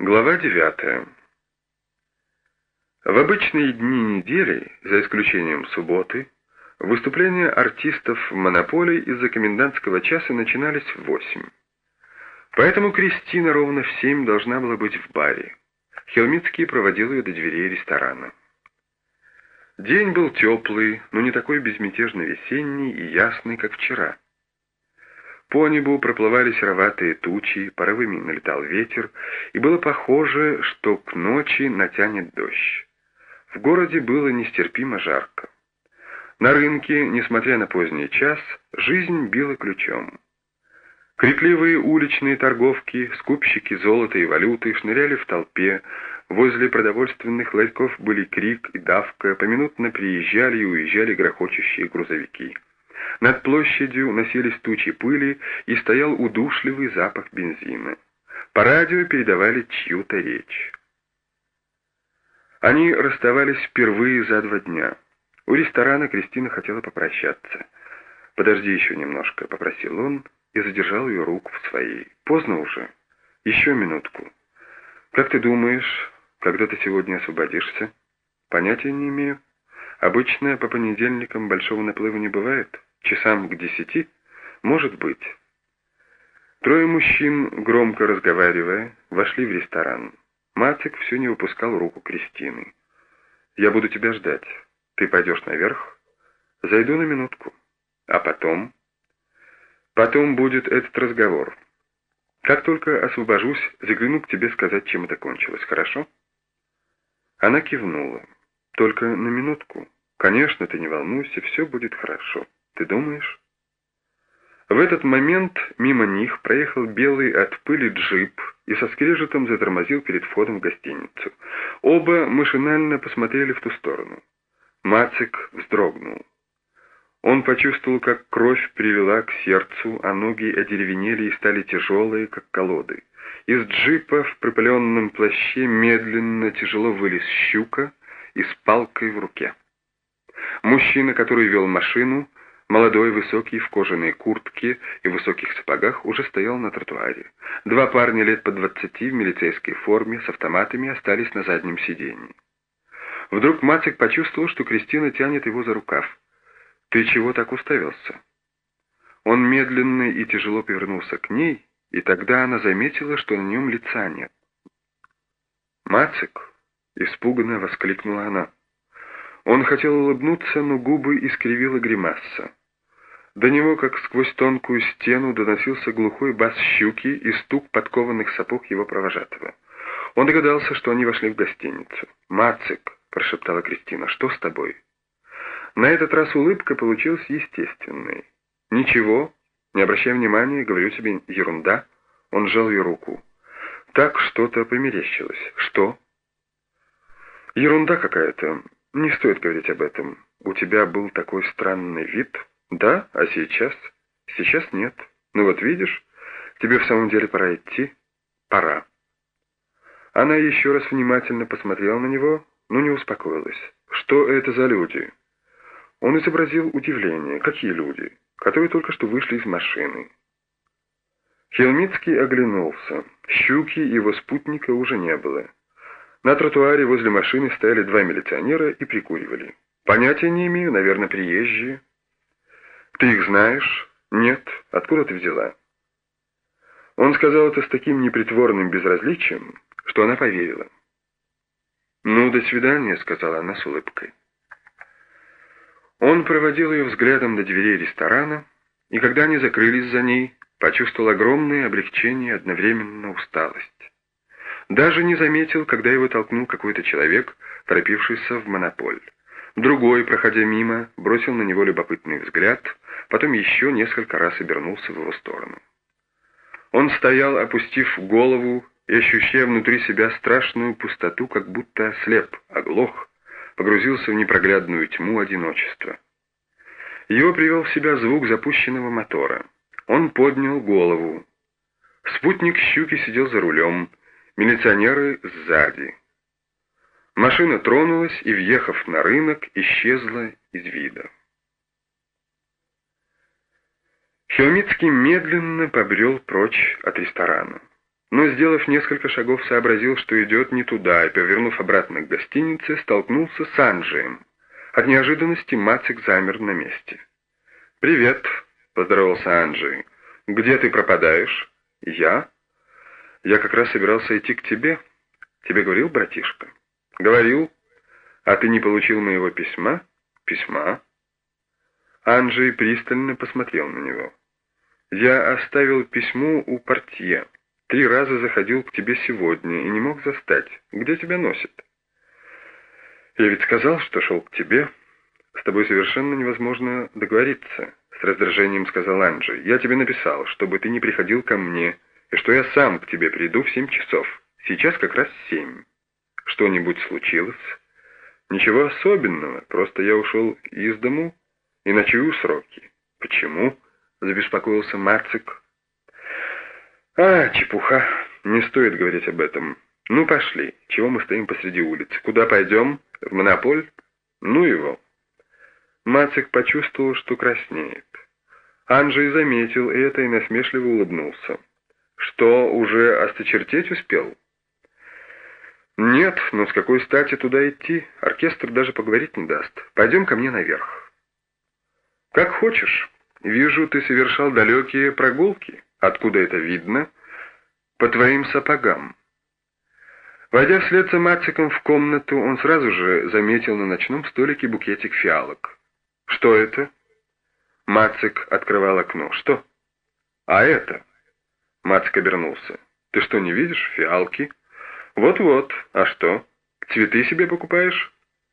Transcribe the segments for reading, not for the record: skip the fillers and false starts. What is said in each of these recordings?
Глава 9. В обычные дни недели, за исключением субботы, выступления артистов в монополии из-за комендантского часа начинались в 8. Поэтому Кристина ровно в 7 должна была быть в баре. Хелмицкий проводил ее до дверей ресторана. День был теплый, но не такой безмятежно весенний и ясный, как вчера. По небу проплывали сероватые тучи, порывами налетал ветер, и было похоже, что к ночи натянет дождь. В городе было нестерпимо жарко. На рынке, несмотря на поздний час, жизнь била ключом. Крикливые уличные торговки, скупщики золота и валюты шныряли в толпе, возле продовольственных ларьков были крик и давка, поминутно приезжали и уезжали грохочущие грузовики. Над площадью носились тучи пыли, и стоял удушливый запах бензина. По радио передавали чью-то речь. Они расставались впервые за 2 дня. У ресторана Кристина хотела попрощаться. «Подожди еще немножко», — попросил он и задержал ее руку в своей. «Поздно уже. Еще минутку. Как ты думаешь, когда ты сегодня освободишься?» «Понятия не имею. Обычно по понедельникам большого наплыва не бывает. Часам к 10? Может быть». 3 мужчин, громко разговаривая, вошли в ресторан. Мацик все не выпускал руку Кристины. «Я буду тебя ждать. Ты пойдешь наверх?» «Зайду на минутку. А потом?» «Потом будет этот разговор. Как только освобожусь, загляну к тебе сказать, чем это кончилось, хорошо?» Она кивнула. «Только на минутку. Конечно, ты не волнуйся, все будет хорошо. Ты думаешь?» В этот момент мимо них проехал белый от пыли джип и со скрежетом затормозил перед входом в гостиницу. Оба машинально посмотрели в ту сторону. Мацик вздрогнул. Он почувствовал, как кровь привела к сердцу, а ноги одеревенели и стали тяжелые, как колоды. Из джипа в пропыленном плаще медленно тяжело вылез щука и с палкой в руке. Мужчина, который вел машину, молодой, высокий, в кожаной куртке и высоких сапогах, уже стоял на тротуаре. 2 парня лет по 20 в милицейской форме с автоматами остались на заднем сиденье. Вдруг Мацик почувствовал, что Кристина тянет его за рукав. «Ты чего так уставился?» Он медленно и тяжело повернулся к ней, и тогда она заметила, что на нем лица нет. «Мацик!» — испуганно воскликнула она. Он хотел улыбнуться, но губы искривила гримаса. До него, как сквозь тонкую стену, доносился глухой бас щуки и стук подкованных сапог его провожатого. Он догадался, что они вошли в гостиницу. «Мацик!» — прошептала Кристина. «Что с тобой?» На этот раз улыбка получилась естественной. «Ничего, не обращай внимания, говорю тебе, ерунда». Он сжал ее руку. «Так что-то померещилось. Что?» «Ерунда какая-то. Не стоит говорить об этом. У тебя был такой странный вид». «Да? А сейчас?» «Сейчас нет. Ну вот видишь, тебе в самом деле пора идти?» «Пора». Она еще раз внимательно посмотрела на него, но не успокоилась. «Что это за люди?» Он изобразил удивление. «Какие люди?» «Которые только что вышли из машины». Хелмицкий оглянулся. Щуки и его спутника уже не было. На тротуаре возле машины стояли 2 милиционера и прикуривали. «Понятия не имею, наверное, приезжие». «Ты их знаешь?» «Нет. Откуда ты взяла?» Он сказал это с таким непритворным безразличием, что она поверила. «Ну, до свидания», — сказала она с улыбкой. Он проводил ее взглядом до дверей ресторана, и когда они закрылись за ней, почувствовал огромное облегчение и одновременно усталость. Даже не заметил, когда его толкнул какой-то человек, торопившийся в монополь. Другой, проходя мимо, бросил на него любопытный взгляд, потом еще несколько раз обернулся в его сторону. Он стоял, опустив голову и ощущая внутри себя страшную пустоту, как будто ослеп, оглох, погрузился в непроглядную тьму одиночества. Его привел в себя звук запущенного мотора. Он поднял голову. Спутник щуки сидел за рулем, милиционеры сзади. Машина тронулась и, въехав на рынок, исчезла из вида. Хелмицкий медленно побрел прочь от ресторана. но, сделав несколько шагов, сообразил, что идет не туда, и, повернув обратно к гостинице, столкнулся с Анджием. От неожиданности Мацик замер на месте. «Привет», — поздоровался Анджей. «Где ты пропадаешь?» «Я? Я как раз собирался идти к тебе. Тебе говорил братишка?» «Говорил. А ты не получил моего письма?» «Письма?» Анджей пристально посмотрел на него. «Я оставил письмо у портье. 3 раза заходил к тебе сегодня и не мог застать. Где тебя носит?» «Я ведь сказал, что шел к тебе. С тобой совершенно невозможно договориться», — с раздражением сказал Анджей. «Я тебе написал, чтобы ты не приходил ко мне, и что я сам к тебе приду в 7 часов. Сейчас как раз 7. Что-нибудь случилось?» «Ничего особенного, просто я ушел из дому и ночую сроки». «Почему?» — забеспокоился Мацик. Чепуха, не стоит говорить об этом. Ну, пошли, чего мы стоим посреди улицы? Куда пойдем? В Монополь? Ну его». Мацик почувствовал, что краснеет. Анджей заметил это и насмешливо улыбнулся. «Что, уже осточертеть успел?» «Нет, но с какой стати туда идти? Оркестр даже поговорить не даст. Пойдем ко мне наверх». «Как хочешь. Вижу, ты совершал далекие прогулки. Откуда это видно?» «По твоим сапогам». Войдя вслед за Мациком в комнату, он сразу же заметил на ночном столике букетик фиалок. «Что это?» Мацик открывал окно. «Что?» «А это?» Мацик обернулся. «Ты что, не видишь? Фиалки». «Вот-вот. А что? Цветы себе покупаешь?»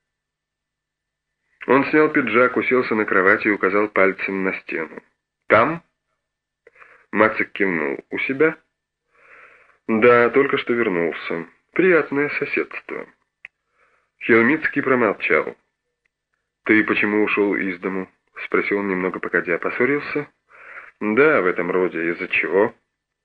Он снял пиджак, уселся на кровати и указал пальцем на стену. «Там?» Мацик кивнул. «У себя?» «Да, только что вернулся. Приятное соседство». Хелмицкий промолчал. «Ты почему ушел из дому?» — спросил он немного погодя. «Поссорился?» «Да, в этом роде. Из-за чего?»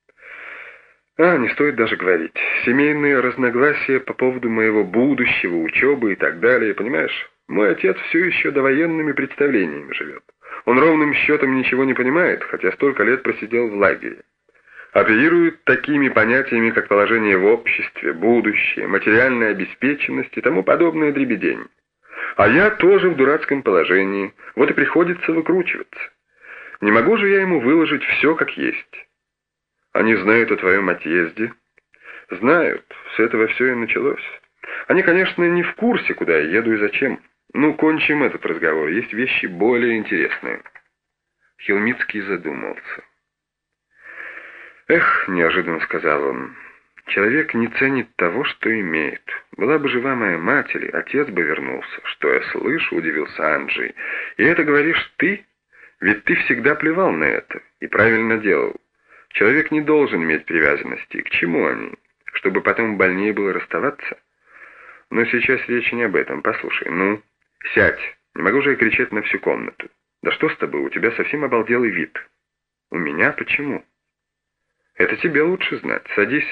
Не стоит даже говорить. Семейные разногласия по поводу моего будущего, учебы и так далее, понимаешь? Мой отец все еще довоенными представлениями живет. Он ровным счетом ничего не понимает, хотя столько лет просидел в лагере. Оперирует такими понятиями, как положение в обществе, будущее, материальная обеспеченность и тому подобное дребедень. А я тоже в дурацком положении, вот и приходится выкручиваться. Не могу же я ему выложить все как есть. Они знают о твоем отъезде. Знают, с этого все и началось. Они, конечно, не в курсе, куда я еду и зачем. Ну, кончим этот разговор, есть вещи более интересные. Хелмицкий задумался. «Эх», — неожиданно сказал он, — «человек не ценит того, что имеет. Была бы жива моя мать или отец бы вернулся». «Что я слышу?» — удивился Анджей. «И это говоришь ты? Ведь ты всегда плевал на это и правильно делал. Человек не должен иметь привязанности. К чему они? Чтобы потом больнее было расставаться? Но сейчас речь не об этом. Послушай, ну, сядь. Не могу же я кричать на всю комнату. Да что с тобой? У тебя совсем обалделый вид». «У меня? Почему?» «Это тебе лучше знать. Садись».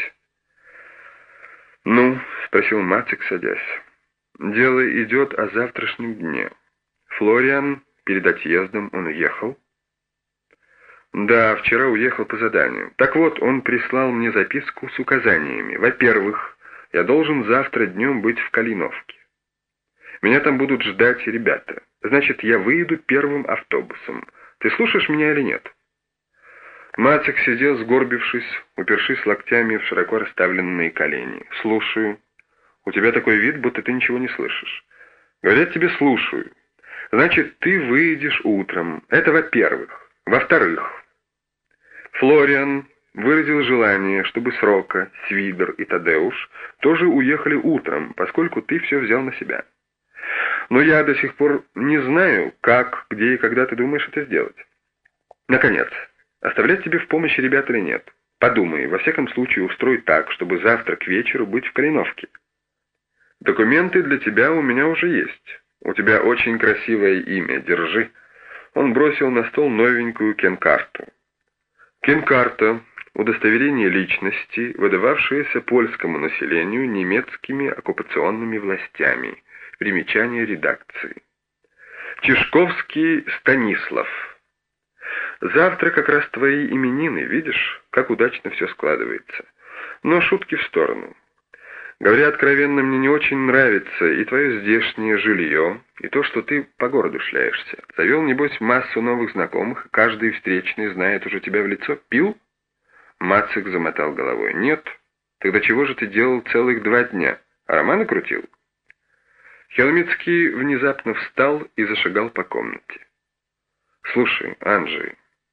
«Ну?» — спросил Мацик, садясь. «Дело идет о завтрашнем дне. Флориан, перед отъездом он уехал?» «Да, вчера уехал по заданию. Так вот, он прислал мне записку с указаниями. Во-первых, я должен завтра днем быть в Калиновке. Меня там будут ждать ребята. Значит, я выеду первым автобусом. Ты слушаешь меня или нет?» Мацик сидел, сгорбившись, упершись локтями в широко расставленные колени. «Слушаю. У тебя такой вид, будто ты ничего не слышишь. Говорят тебе «слушаю». Значит, ты выйдешь утром. Это во-первых. Во-вторых, Флориан выразил желание, чтобы Срока, Свидер и Тадеуш тоже уехали утром, поскольку ты все взял на себя. Но я до сих пор не знаю, как, где и когда ты думаешь это сделать. Наконец, оставлять тебе в помощь ребят или нет? Подумай, во всяком случае устрой так, чтобы завтра к вечеру быть в Калиновке. Документы для тебя у меня уже есть. У тебя очень красивое имя, держи». Он бросил на стол новенькую кенкарту. Кенкарта — удостоверение личности, выдававшееся польскому населению немецкими оккупационными властями. Примечание редакции. Чешковский Станислав. Завтра как раз твои именины, видишь, как удачно все складывается. Но шутки в сторону. Говоря откровенно, мне не очень нравится и твое здешнее жилье, и то, что ты по городу шляешься. Завел, небось, массу новых знакомых, и каждый встречный знает уже тебя в лицо. Пил?» Мацик замотал головой. «Нет. Тогда чего же ты делал целых 2 дня? А романы крутил?» Хелмицкий внезапно встал и зашагал по комнате. «Слушай, Анджей,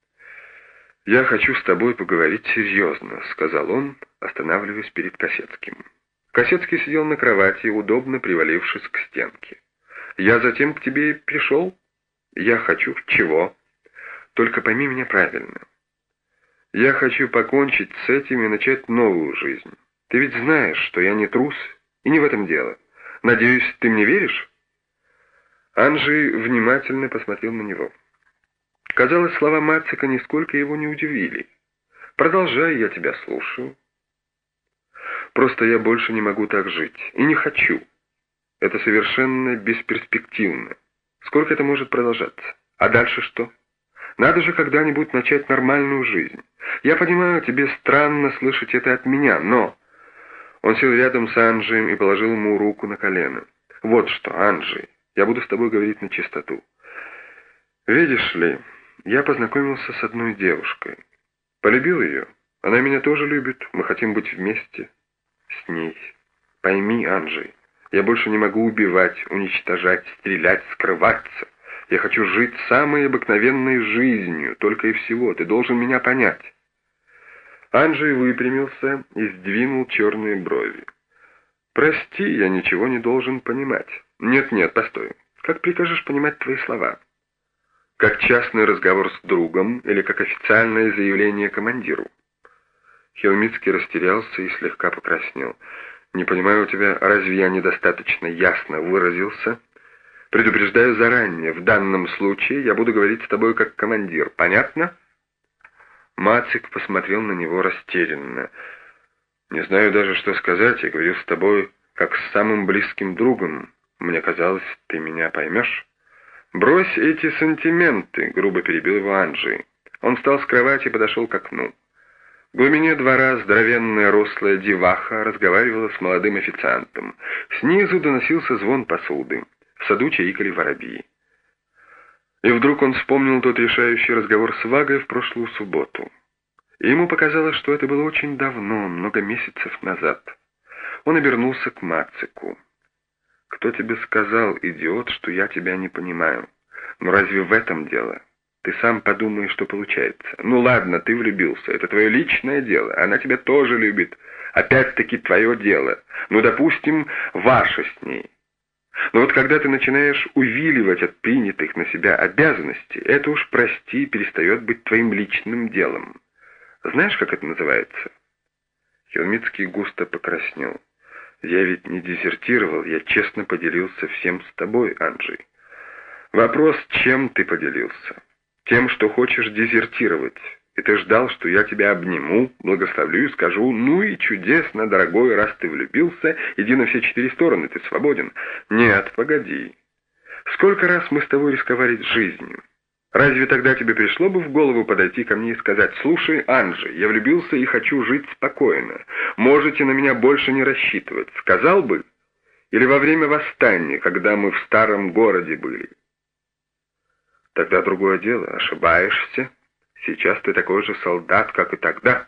я хочу с тобой поговорить серьезно», — сказал он, останавливаясь перед Косецким. Косецкий сидел на кровати, удобно привалившись к стенке. «Я затем к тебе и пришел. Я хочу чего? Только пойми меня правильно. Я хочу покончить с этим и начать новую жизнь. Ты ведь знаешь, что я не трус, и не в этом дело. Надеюсь, ты мне веришь?» Анджей внимательно посмотрел на него. Казалось, слова Мацика нисколько его не удивили. «Продолжай, я тебя слушаю». «Просто я больше не могу так жить. И не хочу. Это совершенно бесперспективно. Сколько это может продолжаться? А дальше что? Надо же когда-нибудь начать нормальную жизнь. Я понимаю, тебе странно слышать это от меня, но...» Он сел рядом с Анджеем и положил ему руку на колено. «Вот что, Анджей, я буду с тобой говорить на чистоту. Видишь ли, я познакомился с одной девушкой. Полюбил ее. Она меня тоже любит. Мы хотим быть вместе с ней. Пойми, Анджей, я больше не могу убивать, уничтожать, стрелять, скрываться. Я хочу жить самой обыкновенной жизнью, только и всего. Ты должен меня понять». Анджей выпрямился и сдвинул черные брови. «Прости, я ничего не должен понимать». «Нет, постой. Как прикажешь понимать твои слова? Как частный разговор с другом или как официальное заявление командиру?» Хелмицкий растерялся и слегка покраснел. «Не понимаю тебя, разве я недостаточно ясно выразился? Предупреждаю заранее, в данном случае я буду говорить с тобой как командир. Понятно?» Мацик посмотрел на него растерянно. «Не знаю даже, что сказать. Я говорю с тобой как с самым близким другом. Мне казалось, ты меня поймешь». «Брось эти сантименты», — грубо перебил его Анджей. Он встал с кровати и подошел к окну. В глубине двора здоровенная рослая деваха разговаривала с молодым официантом. Снизу доносился звон посуды. В саду чирикали воробьи. И вдруг он вспомнил тот решающий разговор с Вагой в прошлую субботу. И ему показалось, что это было очень давно, много месяцев назад. Он обернулся к Мацику. «Кто тебе сказал, идиот, что я тебя не понимаю? Ну разве в этом дело? Ты сам подумай, что получается. Ну ладно, ты влюбился, это твое личное дело, она тебя тоже любит. Опять-таки твое дело. Ну, допустим, ваше с ней. Но вот когда ты начинаешь увиливать от принятых на себя обязанностей, это уж, прости, перестает быть твоим личным делом. Знаешь, как это называется?» Хелмицкий густо покраснел. «Я ведь не дезертировал, я честно поделился всем с тобой, Анджей». «Вопрос, чем ты поделился? Тем, что хочешь дезертировать. И ты ждал, что я тебя обниму, благословлю и скажу: ну и чудесно, дорогой, раз ты влюбился, иди на все 4 стороны, ты свободен». Нет, погоди. Сколько раз мы с тобой рисковали жизнью? Разве тогда тебе пришло бы в голову подойти ко мне и сказать: «Слушай, Анджей, я влюбился и хочу жить спокойно. Можете на меня больше не рассчитывать». Сказал бы? Или во время восстания, когда мы в старом городе были? Тогда другое дело. Ошибаешься. Сейчас ты такой же солдат, как и тогда.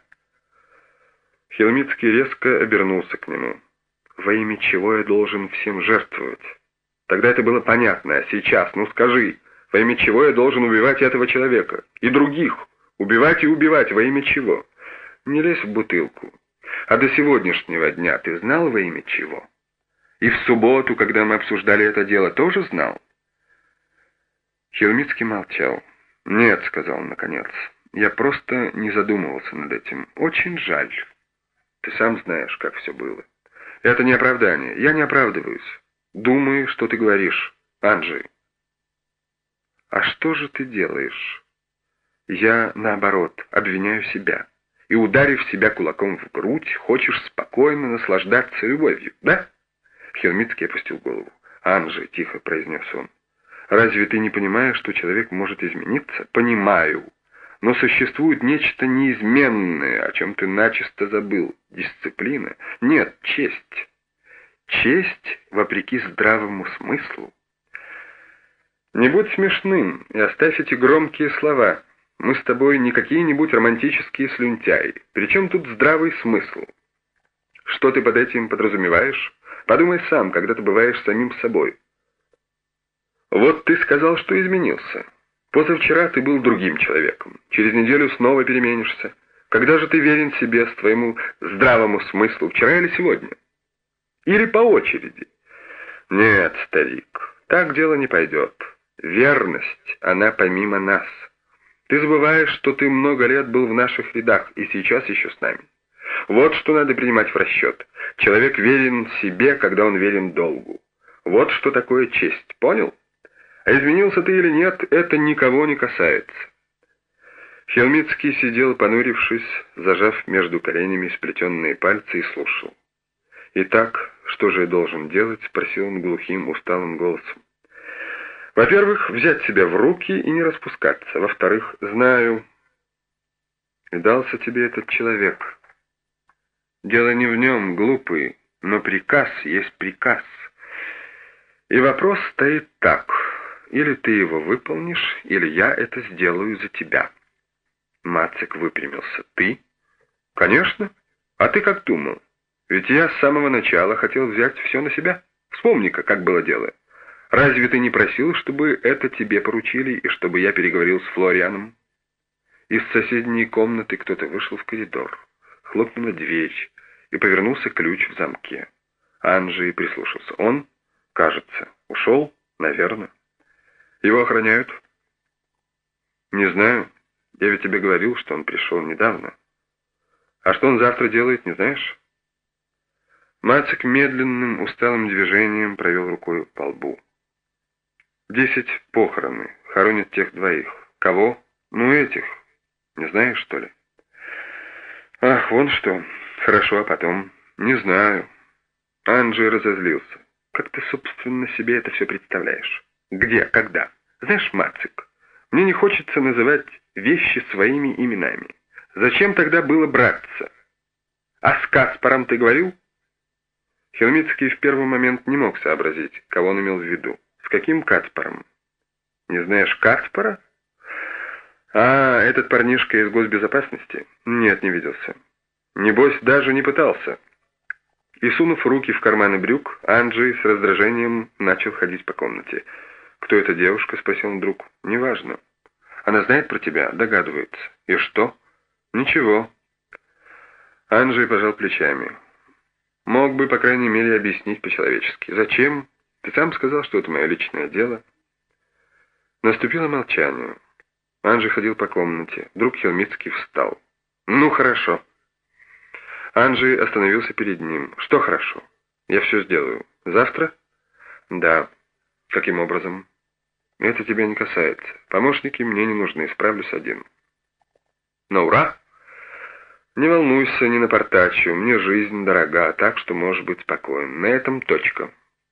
Хелмицкий резко обернулся к нему. «Во имя чего я должен всем жертвовать? Тогда это было понятно, а сейчас, ну скажи, во имя чего я должен убивать этого человека? И других? Убивать и убивать, во имя чего? Не лезь в бутылку. А до сегодняшнего дня ты знал, во имя чего? И в субботу, когда мы обсуждали это дело, тоже знал?» Хелмицкий молчал. «Нет», — сказал он наконец, — «я просто не задумывался над этим. Очень жаль. Ты сам знаешь, как все было. Это не оправдание. Я не оправдываюсь. Думаю, что ты говоришь, Анджей». «А что же ты делаешь?» «Я, наоборот, обвиняю себя. И, ударив себя кулаком в грудь, хочешь спокойно наслаждаться любовью, да?» Хелмицкий опустил голову. «Анджей», — тихо произнес он, — «разве ты не понимаешь, что человек может измениться?» «Понимаю. Но существует нечто неизменное, о чем ты начисто забыл. Дисциплина. Нет, честь. Честь вопреки здравому смыслу. Не будь смешным и оставь эти громкие слова. Мы с тобой не какие-нибудь романтические слюнтяи. Причем тут здравый смысл? Что ты под этим подразумеваешь? Подумай сам, когда ты бываешь самим собой. Вот ты сказал, что изменился. Позавчера ты был другим человеком. Через неделю снова переменишься. Когда же ты верен себе, с твоему здравому смыслу, вчера или сегодня? Или по очереди? Нет, старик, так дело не пойдет. Верность, она помимо нас. Ты забываешь, что ты много лет был в наших рядах и сейчас еще с нами. Вот что надо принимать в расчет. Человек верен себе, когда он верен долгу. Вот что такое честь, понял? А изменился ты или нет, это никого не касается. Хелмицкий сидел, понурившись, зажав между коленями сплетенные пальцы и слушал. «Итак, что же я должен делать?» — спросил он глухим, усталым голосом. «Во-первых, взять себя в руки и не распускаться. Во-вторых, знаю, и дался тебе этот человек. Дело не в нем, глупый, но приказ есть приказ. И вопрос стоит так. Или ты его выполнишь, или я это сделаю за тебя». Мацик выпрямился. «Ты?» «Конечно. А ты как думал? Ведь я с самого начала хотел взять все на себя. Вспомни-ка, как было дело. Разве ты не просил, чтобы это тебе поручили, и чтобы я переговорил с Флорианом?» Из соседней комнаты кто-то вышел в коридор. Хлопнула дверь, и повернулся ключ в замке. Анджей прислушался. Он, кажется, ушел, наверное. Его охраняют? Не знаю. Я ведь тебе говорил, что он пришел недавно. А что он завтра делает, не знаешь? Мацик медленным, усталым движением провел рукой по лбу. 10 похороны. Хоронят тех двоих. Кого? Ну, этих. Не знаешь, что ли? Ах, вон что. Хорошо, а потом? Не знаю. Анджей разозлился. Как ты, собственно, себе это все представляешь? Где? Когда? Знаешь, Мацик, мне не хочется называть вещи своими именами. Зачем тогда было браться? А с Каспаром ты говорил? Хелмицкий в первый момент не мог сообразить, кого он имел в виду. С каким Каспаром? Не знаешь Каспара? А, этот парнишка из госбезопасности? Нет, не виделся. Небось, даже не пытался. И, сунув руки в карманы брюк, Анджей с раздражением начал ходить по комнате. «Кто эта девушка?» — спросил он вдруг. «Неважно. Она знает про тебя?» «Догадывается». «И что?» «Ничего». Анджей пожал плечами. «Мог бы, по крайней мере, объяснить по-человечески. Зачем? Ты сам сказал, что это мое личное дело». Наступило молчание. Анджей ходил по комнате. Вдруг Хелмицкий встал. «Ну, хорошо». Анджей остановился перед ним. «Что хорошо? Я все сделаю. Завтра?» «Да». «Каким образом?» «Это тебя не касается. Помощники мне не нужны, справлюсь один». «На ура?» «Не волнуйся, не напортачу. Мне жизнь дорога, так что можешь быть спокоен. На этом точка».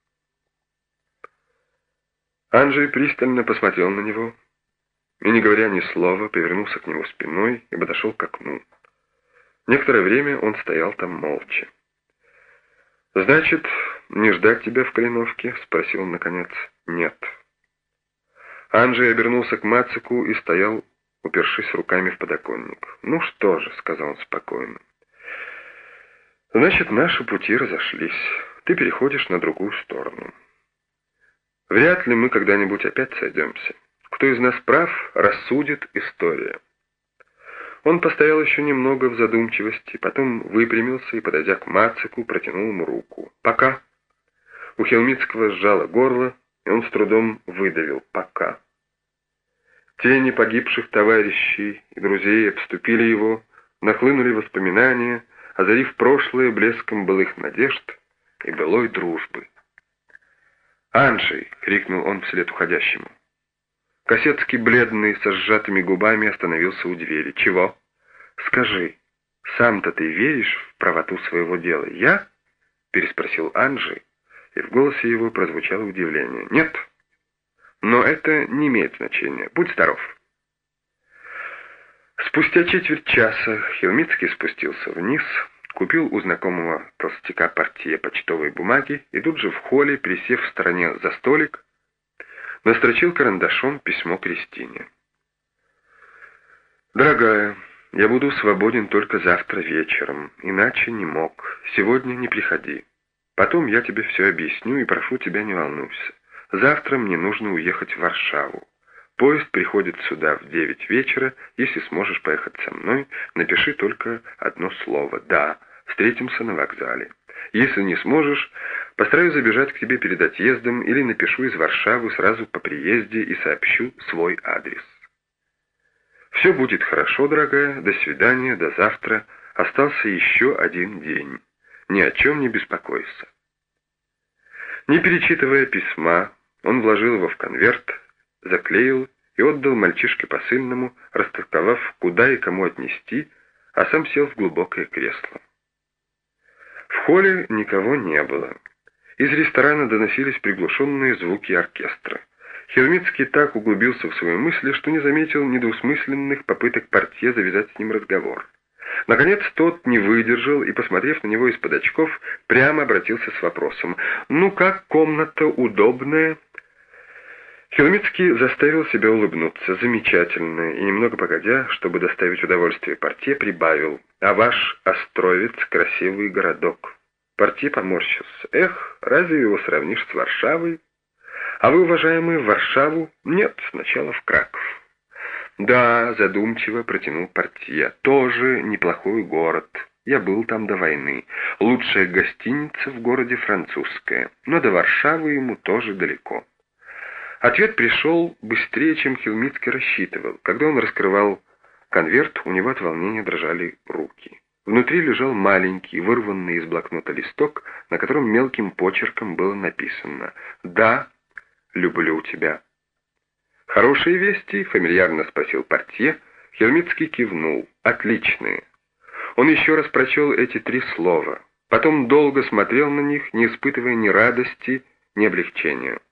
Анджей пристально посмотрел на него и, не говоря ни слова, повернулся к нему спиной и подошел к окну. Некоторое время он стоял там молча. «Значит, не ждать тебя в Калиновке?» — спросил он наконец. «Нет». Анджей обернулся к Мацику и стоял, упершись руками в подоконник. «Ну что же», — сказал он спокойно. «Значит, наши пути разошлись. Ты переходишь на другую сторону. Вряд ли мы когда-нибудь опять сойдемся. Кто из нас прав, рассудит история». Он постоял еще немного в задумчивости, потом выпрямился и, подойдя к Мацику, протянул ему руку. «Пока». У Хелмицкого сжало горло, и он с трудом выдавил «пока». Тени погибших товарищей и друзей обступили его, нахлынули воспоминания, озарив прошлое блеском былых надежд и былой дружбы. «Анджей!» — крикнул он вслед уходящему. Косецкий, бледный, со сжатыми губами, остановился у двери. «Чего?» «Скажи, сам-то ты веришь в правоту своего дела?» «Я?» — переспросил Анджей, и в голосе его прозвучало удивление. «Нет, но это не имеет значения. Будь здоров». Спустя четверть часа Хелмицкий спустился вниз, купил у знакомого толстяка портье почтовой бумаги и тут же в холле, присев в стороне за столик, настрочил карандашом письмо Кристине. «Дорогая, я буду свободен только завтра вечером, иначе не мог. Сегодня не приходи. Потом я тебе все объясню и прошу тебя, не волнуйся. Завтра мне нужно уехать в Варшаву. Поезд приходит сюда в 9 вечера. Если сможешь поехать со мной, напиши только одно слово «да». Встретимся на вокзале. Если не сможешь, постараюсь забежать к тебе перед отъездом или напишу из Варшавы сразу по приезде и сообщу свой адрес. Все будет хорошо, дорогая. До свидания, до завтра. Остался еще один день. Ни о чем не беспокойся». Не перечитывая письма, он вложил его в конверт, заклеил и отдал мальчишке посыльному, растолковав, куда и кому отнести, а сам сел в глубокое кресло. В холле никого не было. Из ресторана доносились приглушенные звуки оркестра. Хелмицкий так углубился в свои мысли, что не заметил недвусмысленных попыток портье завязать с ним разговор. Наконец тот не выдержал и, посмотрев на него из-под очков, прямо обратился с вопросом: «Ну как, комната удобная?» Хелмицкий заставил себя улыбнуться. «Замечательно», и немного погодя, чтобы доставить удовольствие портье, прибавил: «А ваш Островец — красивый городок». Портье поморщился. «Эх, разве его сравнишь с Варшавой?» «А вы, уважаемый, в Варшаву?» «Нет, сначала в Краков». «Да», — задумчиво протянул портье, — «тоже неплохой город. Я был там до войны. Лучшая гостиница в городе французская, но до Варшавы ему тоже далеко». Ответ пришел быстрее, чем Хелмицкий рассчитывал. Когда он раскрывал конверт, у него от волнения дрожали руки. Внутри лежал маленький, вырванный из блокнота листок, на котором мелким почерком было написано: «Да, люблю тебя». «Хорошие вести?» — фамильярно спросил портье. Хелмицкий кивнул. «Отличные». Он еще раз прочел эти 3 слова. Потом долго смотрел на них, не испытывая ни радости, ни облегчения.